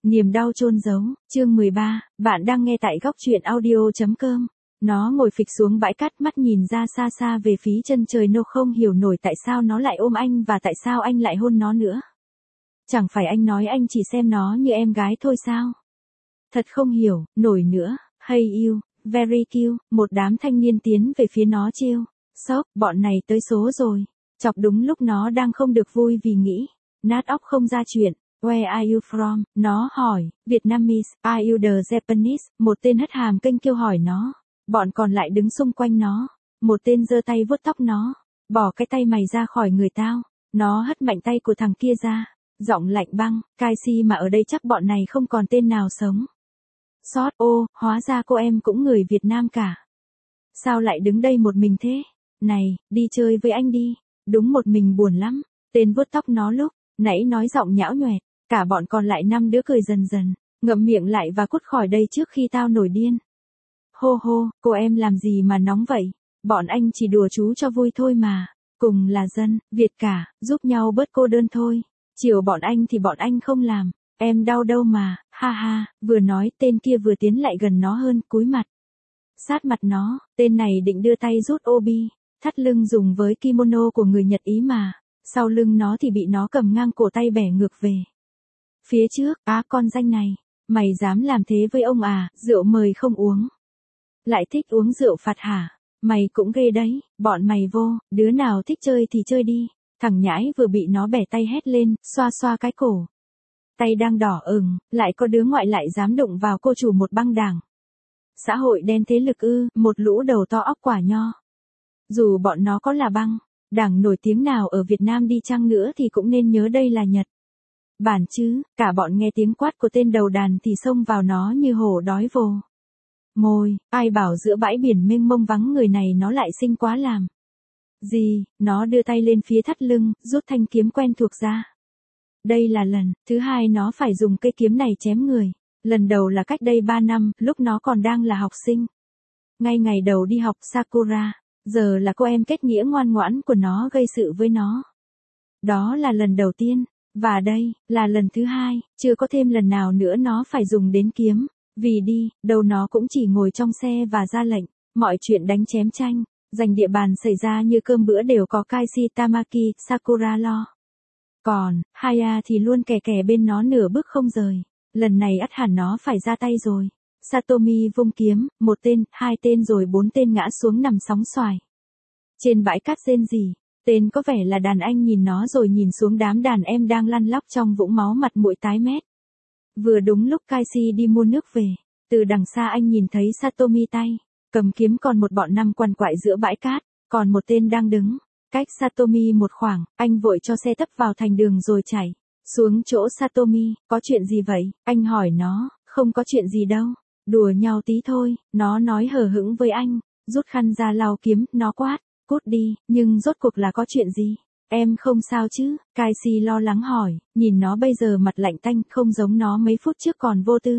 Niềm đau chôn giấu, chương 13, bạn đang nghe tại góc truyện audio.com. Nó ngồi phịch xuống bãi cát, mắt nhìn ra xa xa về phía chân trời, nó không hiểu nổi tại sao nó lại ôm anh và tại sao anh lại hôn nó nữa. Chẳng phải anh nói anh chỉ xem nó như em gái thôi sao? Thật không hiểu nổi nữa. Hey you, very cute, một đám thanh niên tiến về phía nó trêu. Sốc, bọn này tới số rồi. Chọc đúng lúc nó đang không được vui vì nghĩ nát óc không ra chuyện. Where are you from? Nó hỏi. Vietnamese. Are you the Japanese? Một tên hất hàm kênh kêu hỏi nó. Bọn còn lại đứng xung quanh nó. Một tên giơ tay vuốt tóc nó. Bỏ cái tay mày ra khỏi người tao. Nó hất mạnh tay của thằng kia ra. Giọng lạnh băng. Kaisi mà ở đây chắc bọn này không còn tên nào sống. Sót, ô, hóa ra cô em cũng người Việt Nam cả. Sao lại đứng đây một mình thế? Này, đi chơi với anh đi. Đúng một mình buồn lắm. Tên vuốt tóc nó lúc nãy nói giọng nhão nhoẹt. Cả bọn còn lại 5 đứa cười dần dần. Ngậm miệng lại và cút khỏi đây trước khi tao nổi điên. Hô hô, cô em làm gì mà nóng vậy? Bọn anh chỉ đùa chú cho vui thôi mà. Cùng là dân, Việt cả, giúp nhau bớt cô đơn thôi. Chiều bọn anh thì bọn anh không làm. Em đau đâu mà, ha ha, vừa nói tên kia vừa tiến lại gần nó hơn, cúi mặt. Sát mặt nó, tên này định đưa tay rút obi, thắt lưng dùng với kimono của người Nhật Ý mà. Sau lưng nó thì bị nó cầm ngang cổ tay bẻ ngược về. Phía trước, con danh này, mày dám làm thế với ông à, rượu mời không uống. Lại thích uống rượu phạt hả? Mày cũng ghê đấy, bọn mày vô, đứa nào thích chơi thì chơi đi. Thằng nhãi vừa bị nó bẻ tay hét lên, xoa xoa cái cổ. Tay đang đỏ ửng, lại có đứa ngoại lại dám đụng vào cô chủ một băng đảng. Xã hội đen thế lực ư, một lũ đầu to óc quả nho. Dù bọn nó có là băng đảng nổi tiếng nào ở Việt Nam đi chăng nữa thì cũng nên nhớ đây là Nhật Bản chứ. Cả bọn nghe tiếng quát của tên đầu đàn thì xông vào nó như hổ đói vồ mồi. Ai bảo giữa bãi biển mênh mông vắng người này nó lại xinh quá làm gì. Nó đưa tay lên phía thắt lưng, rút thanh kiếm quen thuộc ra. Đây là lần thứ hai nó phải dùng cây kiếm này chém người. Lần đầu là cách đây 3 năm, lúc nó còn đang là học sinh. Ngay ngày đầu đi học Sakura, giờ là cô em kết nghĩa ngoan ngoãn của nó gây sự với nó. Đó là lần đầu tiên, và đây là lần thứ hai, chưa có thêm lần nào nữa nó phải dùng đến kiếm. Vì đi, đâu nó cũng chỉ ngồi trong xe và ra lệnh. Mọi chuyện đánh chém tranh, giành địa bàn xảy ra như cơm bữa đều có Kaisi Tamaki, Sakura lo. Còn, Haya thì luôn kè kè bên nó nửa bước không rời. Lần này ắt hẳn nó phải ra tay rồi. Satomi vung kiếm, 1 tên, 2 tên rồi 4 tên ngã xuống nằm sóng xoài. Trên bãi cát rên rỉ, tên có vẻ là đàn anh nhìn nó rồi nhìn xuống đám đàn em đang lăn lóc trong vũng máu, mặt mũi tái mét. Vừa đúng lúc Kaisi đi mua nước về, từ đằng xa anh nhìn thấy Satomi tay cầm kiếm, còn một bọn 5 quằn quại giữa bãi cát, còn một tên đang đứng cách Satomi một khoảng. Anh vội cho xe tấp vào thành đường rồi chạy xuống chỗ Satomi. Có chuyện gì vậy? Anh hỏi nó. Không có chuyện gì đâu, đùa nhau tí thôi, nó nói hờ hững với anh. Rút khăn ra lau kiếm, nó quát, cút đi. Nhưng rốt cuộc là có chuyện gì? Em không sao chứ? Kaisi lo lắng hỏi, nhìn nó bây giờ mặt lạnh tanh, không giống nó mấy phút trước còn vô tư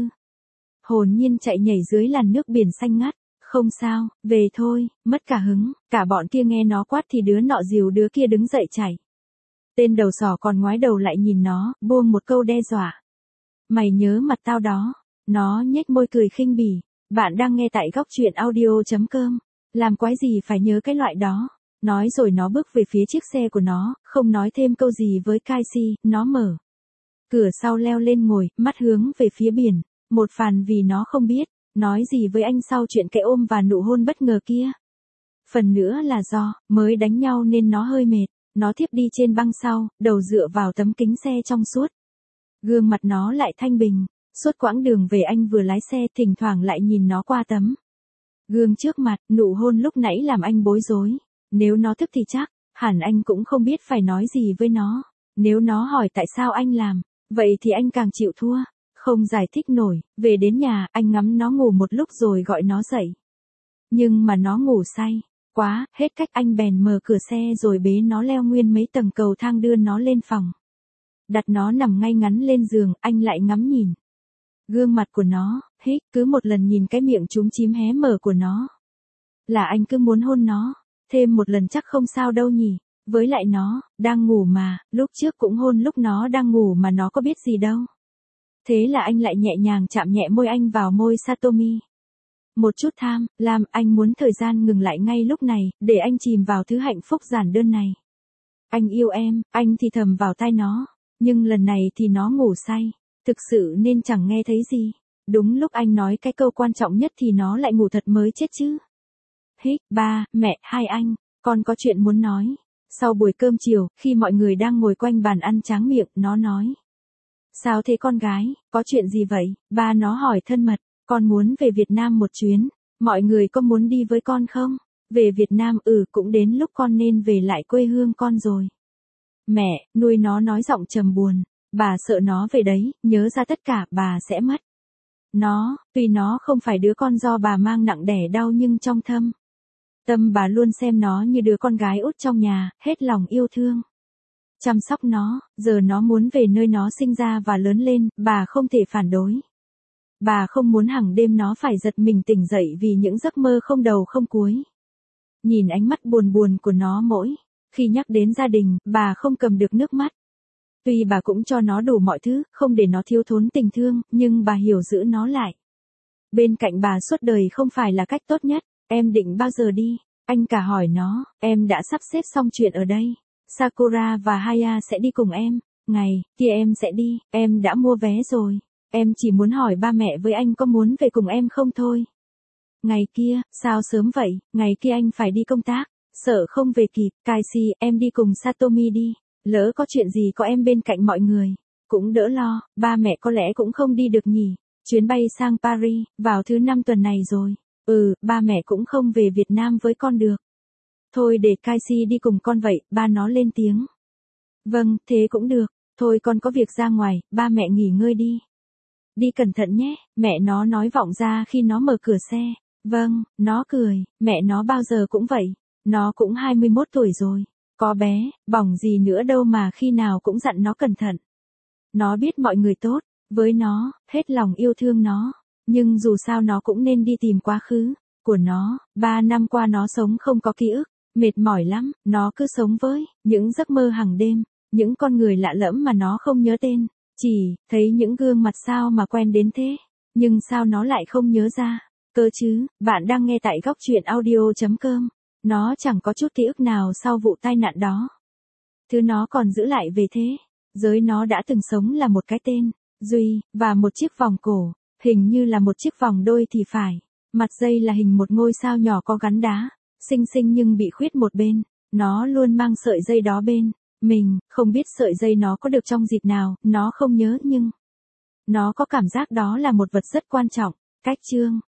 hồn nhiên chạy nhảy dưới làn nước biển xanh ngắt. Không sao, về thôi. Mất cả hứng. Cả bọn kia nghe nó quát thì đứa nọ dìu đứa kia đứng dậy chạy. Tên đầu sỏ còn ngoái đầu lại nhìn nó, buông một câu đe dọa. Mày nhớ mặt tao đó. Nó nhếch môi cười khinh bỉ. Bạn đang nghe tại góc truyện audio.com. Làm quái gì phải nhớ cái loại đó. Nói rồi nó bước về phía chiếc xe của nó, không nói thêm câu gì với Kaisi. Nó mở cửa sau leo lên ngồi, mắt hướng về phía biển. Một phần vì nó không biết nói gì với anh sau chuyện cái ôm và nụ hôn bất ngờ kia. Phần nữa là do mới đánh nhau nên nó hơi mệt. Nó thiếp đi trên băng sau, đầu dựa vào tấm kính xe trong suốt. Gương mặt nó lại thanh bình. Suốt quãng đường về anh vừa lái xe, thỉnh thoảng lại nhìn nó qua tấm gương trước mặt. Nụ hôn lúc nãy làm anh bối rối. Nếu nó thức thì chắc hẳn anh cũng không biết phải nói gì với nó. Nếu nó hỏi tại sao anh làm vậy thì anh càng chịu thua. Không giải thích nổi. Về đến nhà, anh ngắm nó ngủ một lúc rồi gọi nó dậy. Nhưng mà nó ngủ say quá, hết cách. Anh bèn mở cửa xe rồi bế nó leo nguyên mấy tầng cầu thang đưa nó lên phòng. Đặt nó nằm ngay ngắn lên giường, anh lại ngắm nhìn gương mặt của nó. Cứ một lần nhìn cái miệng chúm chím hé mở của nó là anh cứ muốn hôn nó. Thêm một lần chắc không sao đâu nhỉ. Với lại nó đang ngủ mà, lúc trước cũng hôn lúc nó đang ngủ mà nó có biết gì đâu. Thế là anh lại nhẹ nhàng chạm nhẹ môi anh vào môi Satomi. Một chút tham lam, anh muốn thời gian ngừng lại ngay lúc này, để anh chìm vào thứ hạnh phúc giản đơn này. Anh yêu em, anh thì thầm vào tai nó. Nhưng lần này thì nó ngủ say. Thực sự nên chẳng nghe thấy gì. Đúng lúc anh nói cái câu quan trọng nhất thì nó lại ngủ thật mới chết chứ. Hích, ba, mẹ, hai anh, con có chuyện muốn nói. Sau buổi cơm chiều, khi mọi người đang ngồi quanh bàn ăn tráng miệng, nó nói. Sao thế con gái, có chuyện gì vậy? Ba nó hỏi thân mật, con muốn về Việt Nam một chuyến. Mọi người có muốn đi với con không? Về Việt Nam, cũng đến lúc con nên về lại quê hương con rồi. Mẹ, nuôi nó nói giọng trầm buồn. Bà sợ nó về đấy, nhớ ra tất cả, bà sẽ mất. Tuy nó không phải đứa con do bà mang nặng đẻ đau nhưng trong tâm bà luôn xem nó như đứa con gái út trong nhà, hết lòng yêu thương. Chăm sóc nó, giờ nó muốn về nơi nó sinh ra và lớn lên, bà không thể phản đối. Bà không muốn hàng đêm nó phải giật mình tỉnh dậy vì những giấc mơ không đầu không cuối. Nhìn ánh mắt buồn buồn của nó mỗi khi nhắc đến gia đình, bà không cầm được nước mắt. Tuy bà cũng cho nó đủ mọi thứ, không để nó thiếu thốn tình thương, nhưng bà hiểu giữ nó lại. Bên cạnh bà suốt đời không phải là cách tốt nhất. Em định bao giờ đi? Anh cả hỏi nó, em đã sắp xếp xong chuyện ở đây. Sakura và Haya sẽ đi cùng em. Ngày kia em sẽ đi, em đã mua vé rồi. Em chỉ muốn hỏi ba mẹ với anh có muốn về cùng em không thôi. Ngày kia, sao sớm vậy, ngày kia anh phải đi công tác. Sợ không về kịp, Kaisi, em đi cùng Satomi đi. Lỡ có chuyện gì có em bên cạnh mọi người. Cũng đỡ lo, ba mẹ có lẽ cũng không đi được nhỉ. Chuyến bay sang Paris, vào thứ 5 tuần này rồi. Ba mẹ cũng không về Việt Nam với con được. Thôi để Kaisi đi cùng con vậy, ba nó lên tiếng. Vâng, thế cũng được. Thôi con có việc ra ngoài, ba mẹ nghỉ ngơi đi. Đi cẩn thận nhé, mẹ nó nói vọng ra khi nó mở cửa xe. Vâng, nó cười, mẹ nó bao giờ cũng vậy. Nó cũng 21 tuổi rồi. Có bé, bỏng gì nữa đâu mà khi nào cũng dặn nó cẩn thận. Nó biết mọi người tốt với nó, hết lòng yêu thương nó. Nhưng dù sao nó cũng nên đi tìm quá khứ của nó. 3 năm qua nó sống không có ký ức, mệt mỏi lắm, nó cứ sống với những giấc mơ hàng đêm, những con người lạ lẫm mà nó không nhớ tên, chỉ thấy những gương mặt sao mà quen đến thế, nhưng sao nó lại không nhớ ra. Cơ chứ, bạn đang nghe tại góc truyện audio.com. Nó chẳng có chút ký ức nào sau vụ tai nạn đó. Thứ nó còn giữ lại về thế giới nó đã từng sống là một cái tên, Duy, và một chiếc vòng cổ. Hình như là một chiếc vòng đôi thì phải. Mặt dây là hình một ngôi sao nhỏ có gắn đá. Xinh xinh nhưng bị khuyết một bên. Nó luôn mang sợi dây đó bên mình, không biết sợi dây nó có được trong dịp nào, nó không nhớ nhưng nó có cảm giác đó là một vật rất quan trọng. Cách chương